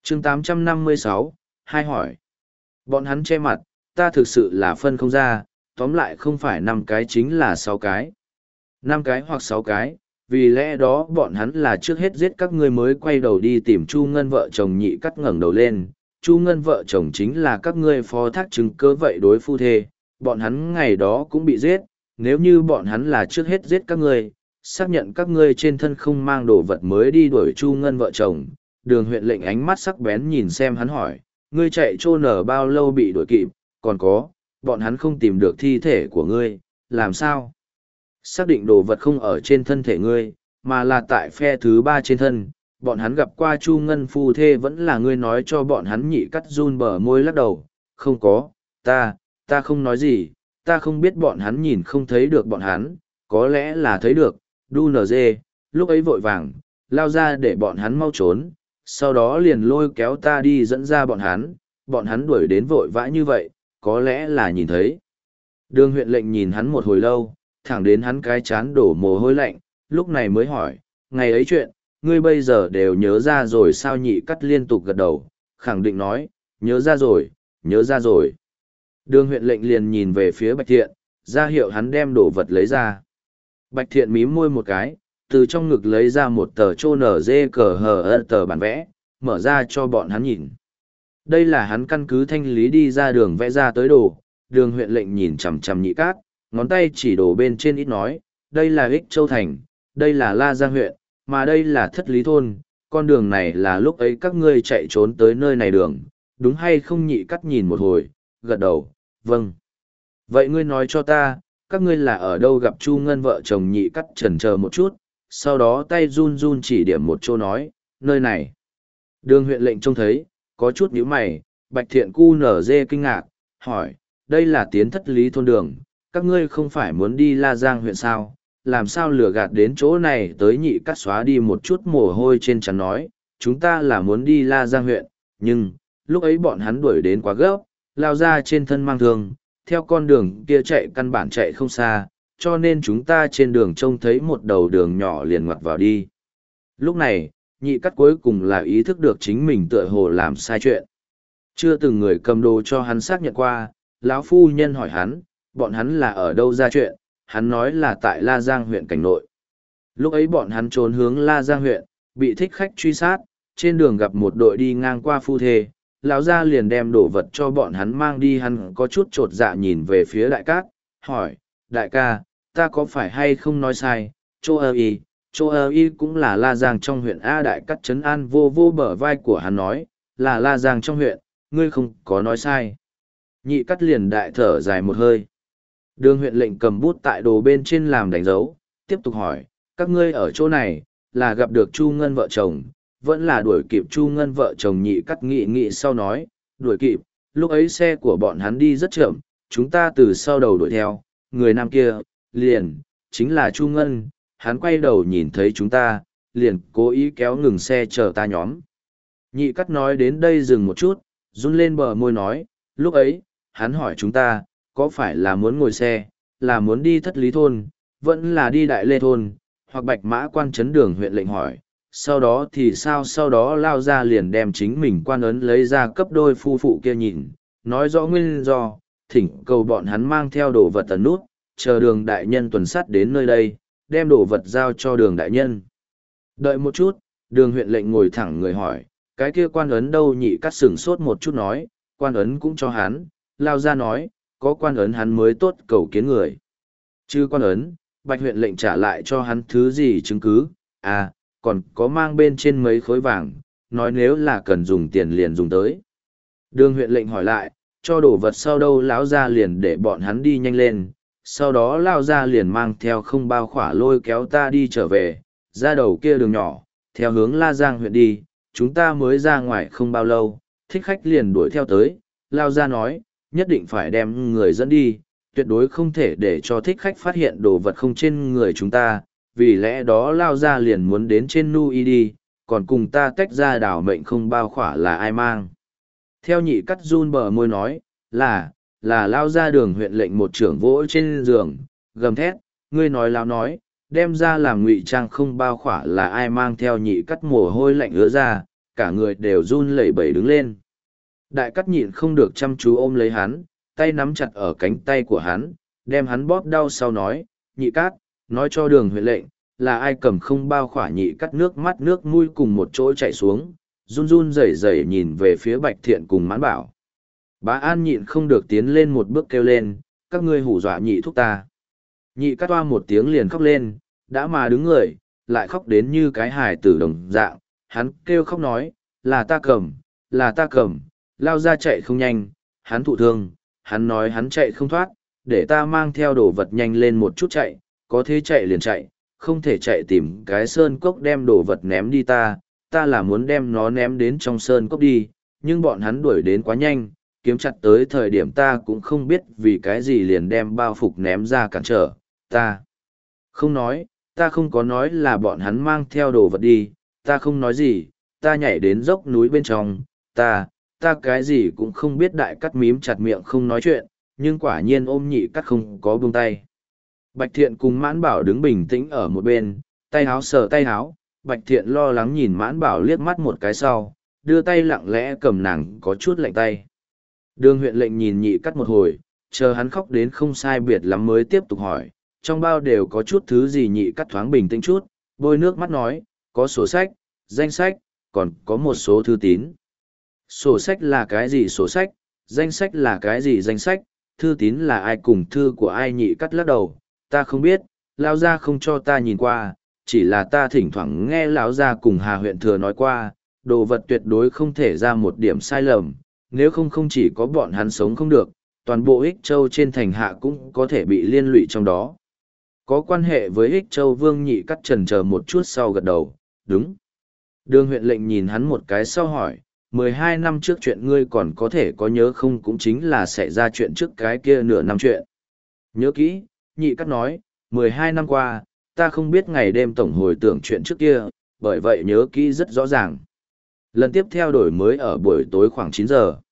chương 856, hai hỏi. Bọn hắn che mặt, ta thực sự là phân không ra, tóm lại không phải 5 cái chính là 6 cái. 5 cái hoặc 6 cái, vì lẽ đó bọn hắn là trước hết giết các ngươi mới quay đầu đi tìm Chu Ngân vợ chồng Nhị Cắt ngẩng đầu lên. Chu Ngân vợ chồng chính là các ngươi phó thác chứng cớ vậy đối phu thê, bọn hắn ngày đó cũng bị giết, nếu như bọn hắn là trước hết giết các ngươi, xác nhận các ngươi trên thân không mang đồ vật mới đi đuổi Chu Ngân vợ chồng. Đường huyện lệnh ánh mắt sắc bén nhìn xem hắn hỏi, ngươi chạy trôn ở bao lâu bị đuổi kịp, còn có, bọn hắn không tìm được thi thể của ngươi, làm sao? Xác định đồ vật không ở trên thân thể ngươi, mà là tại phe thứ 3 trên thân, bọn hắn gặp qua Chu Ngân phu thê vẫn là ngươi nói cho bọn hắn. Nhị Cắt run bờ môi lắc đầu, không có, ta không nói gì, ta không biết bọn hắn nhìn không thấy được bọn hắn, có lẽ là thấy được, đu nở dê, lúc ấy vội vàng, lao ra để bọn hắn mau trốn, sau đó liền lôi kéo ta đi dẫn ra bọn hắn đuổi đến vội vã như vậy, có lẽ là nhìn thấy. Đường huyện lệnh nhìn hắn một hồi lâu, thẳng đến hắn cái chán đổ mồ hôi lạnh, lúc này mới hỏi, ngày ấy chuyện, ngươi bây giờ đều nhớ ra rồi sao? Nhị Cắt liên tục gật đầu, khẳng định nói, nhớ ra rồi, nhớ ra rồi. Đường huyện lệnh liền nhìn về phía Bạch Thiện, ra hiệu hắn đem đồ vật lấy ra. Bạch Thiện mím môi một cái, từ trong ngực lấy ra một tờ chô nở dê cờ hờ tờ bản vẽ, mở ra cho bọn hắn nhìn. Đây là hắn căn cứ thanh lý đi ra đường vẽ ra tới đồ. Đường huyện lệnh nhìn chằm chằm Nhị Cát, ngón tay chỉ đồ bên trên ít nói, đây là Ích Châu Thành, đây là La Giang huyện, mà đây là Thất Lý Thôn, con đường này là lúc ấy các ngươi chạy trốn tới nơi này đường, đúng hay không? Nhị Cát nhìn một hồi, gật đầu, vâng. Vậy ngươi nói cho ta, các ngươi là ở đâu gặp Chu Ngân vợ chồng? Nhị Cát chần chờ một chút, sau đó tay run run chỉ điểm một chỗ nói, nơi này. Đường huyện lệnh trông thấy, có chút nhíu mày. Bạch Thiện cu nở dê kinh ngạc, hỏi, đây là tiến Thất Lý Thôn đường, các ngươi không phải muốn đi La Giang huyện sao, làm sao lừa gạt đến chỗ này tới? Nhị Cát xóa đi một chút mồ hôi trên trán nói, chúng ta là muốn đi La Giang huyện, nhưng, lúc ấy bọn hắn đuổi đến quá gấp, lao ra trên thân mang thương, theo con đường kia chạy căn bản chạy không xa, cho nên chúng ta trên đường trông thấy một đầu đường nhỏ liền ngoặt vào đi. Lúc này, Nhị Cát cuối cùng là ý thức được chính mình tựa hồ làm sai chuyện. Chưa từng người cầm đồ cho hắn xác nhận qua, lão phu nhân hỏi hắn, bọn hắn là ở đâu ra chuyện, hắn nói là tại La Giang huyện cảnh nội. Lúc ấy bọn hắn trốn hướng La Giang huyện, bị thích khách truy sát, trên đường gặp một đội đi ngang qua phu thê, lão gia liền đem đồ vật cho bọn hắn mang đi. Hắn có chút chột dạ nhìn về phía Đại Cát, hỏi, đại ca, ta có phải hay không nói sai? Chỗ ơ y cũng là La Giang trong huyện A. Đại Cát trấn an vô vô bờ vai của hắn nói, là La Giang trong huyện, ngươi không có nói sai. Nhị Cát liền đại thở dài một hơi. Đường huyện lệnh cầm bút tại đồ bên trên làm đánh dấu, tiếp tục hỏi, các ngươi ở chỗ này, là gặp được Chu Ngân vợ chồng, vẫn là đuổi kịp Chu Ngân vợ chồng? Nhị Cát nghĩ sau nói, đuổi kịp, lúc ấy xe của bọn hắn đi rất chậm, chúng ta từ sau đầu đuổi theo, người nam kia, chính là Chu Ngân, hắn quay đầu nhìn thấy chúng ta, liền cố ý kéo ngừng xe chờ ta nhóm. Nhị Cát nói đến đây dừng một chút, run lên bờ môi nói, lúc ấy, hắn hỏi chúng ta, có phải là muốn ngồi xe, là muốn đi Thất Lý Thôn, vẫn là đi Đại Lê Thôn, hoặc Bạch Mã Quan trấn? Đường huyện lệnh hỏi, sau đó thì sao? Sau đó lao ra liền đem chính mình quan ấn lấy ra cấp đôi phu phụ kia nhìn, nói rõ nguyên do, thỉnh cầu bọn hắn mang theo đồ vật tần nút, chờ Đường đại nhân tuần sát đến nơi đây, đem đồ vật giao cho Đường đại nhân. Đợi một chút, Đường huyện lệnh ngồi thẳng người hỏi, cái kia quan ấn đâu? Nhị Cát sửng sốt một chút nói, quan ấn cũng cho hắn. Lao ra nói, có quan ấn hắn mới tốt cầu kiến người. Chứ quan ấn, Bạch huyện lệnh trả lại cho hắn thứ gì chứng cứ? À, còn có mang bên trên mấy khối vàng, nói nếu là cần dùng tiền liền dùng tới. Đường huyện lệnh hỏi lại, cho đồ vật sau đâu? Lão ra liền để bọn hắn đi nhanh lên, sau đó lao ra liền mang theo không bao khỏa lôi kéo ta đi trở về, ra đầu kia đường nhỏ, theo hướng La Giang huyện đi. Chúng ta mới ra ngoài không bao lâu, thích khách liền đuổi theo tới. Lao ra nói, nhất định phải đem người dẫn đi, tuyệt đối không thể để cho thích khách phát hiện đồ vật không trên người chúng ta, vì lẽ đó lao ra liền muốn đến trên nu y đi, còn cùng ta tách ra đảo mệnh không bao khỏa là ai mang. Theo Nhị Cát run bờ môi nói, là lao ra. Đường huyện lệnh một trưởng vỗ trên giường, gầm thét, ngươi nói lao nói, đem ra làm ngụy trang không bao khỏa là ai mang? Theo Nhị Cát mồ hôi lạnh ứa ra, cả người đều run lẩy bẩy đứng lên. Đại cắt nhịn không được chăm chú ôm lấy hắn, tay nắm chặt ở cánh tay của hắn, đem hắn bóp đau sau nói, nhị cát, nói cho Đường huyện lệnh, là ai cầm không bao khỏa. Nhị cắt nước mắt nước mũi cùng một chỗ chảy xuống, run run rẩy rẩy nhìn về phía Bạch Thiện cùng Mãn Bảo. Bá An nhịn không được tiến lên một bước kêu lên, các ngươi hù dọa nhị thúc ta. Nhị cắt toa một tiếng liền khóc lên, đã mà đứng người, lại khóc đến như cái hài tử đồng dạng, hắn kêu khóc nói, là ta cầm, lao ra chạy không nhanh, hắn thụ thương, hắn nói hắn chạy không thoát, để ta mang theo đồ vật nhanh lên một chút chạy, có thế chạy liền chạy, không thể chạy tìm cái sơn cốc đem đồ vật ném đi ta là muốn đem nó ném đến trong sơn cốc đi, nhưng bọn hắn đuổi đến quá nhanh, kiếm chặt tới thời điểm ta cũng không biết vì cái gì liền đem bao phục ném ra cản trở, ta không có nói là bọn hắn mang theo đồ vật đi, ta không nói gì, ta nhảy đến dốc núi bên trong, ta cái gì cũng không biết. Đại cắt mím chặt miệng không nói chuyện, nhưng quả nhiên ôm nhị cắt không có buông tay. Bạch Thiện cùng Mãn Bảo đứng bình tĩnh ở một bên, tay háo sờ tay háo, Bạch Thiện lo lắng nhìn Mãn Bảo liếc mắt một cái sau, đưa tay lặng lẽ cầm nàng có chút lạnh tay. Đường huyện lệnh nhìn nhị cắt một hồi, chờ hắn khóc đến không sai biệt lắm mới tiếp tục hỏi, trong bao đều có chút thứ gì. Nhị cắt thoáng bình tĩnh chút, bôi nước mắt nói, có sổ sách, danh sách, còn có một số thư tín. Sổ sách là cái gì sổ sách, danh sách là cái gì danh sách, thư tín là ai cùng thư của ai. Nhị cắt lắc đầu, ta không biết, lão gia không cho ta nhìn qua, chỉ là ta thỉnh thoảng nghe lão gia cùng Hà huyện thừa nói qua, đồ vật tuyệt đối không thể ra một điểm sai lầm, nếu không không chỉ có bọn hắn sống không được, toàn bộ Ích Châu trên thành hạ cũng có thể bị liên lụy trong đó. Có quan hệ với Ích Châu Vương. Nhị cắt chần chờ một chút sau gật đầu, đúng. Đường huyện lệnh nhìn hắn một cái sau hỏi, 12 năm trước chuyện ngươi còn có thể có nhớ không, cũng chính là xảy ra chuyện trước cái kia nửa năm chuyện. Nhớ kỹ, nhị cắt nói, 12 năm qua, ta không biết ngày đêm tổng hồi tưởng chuyện trước kia, bởi vậy nhớ kỹ rất rõ ràng. Lần tiếp theo đổi mới ở buổi tối khoảng 9 giờ.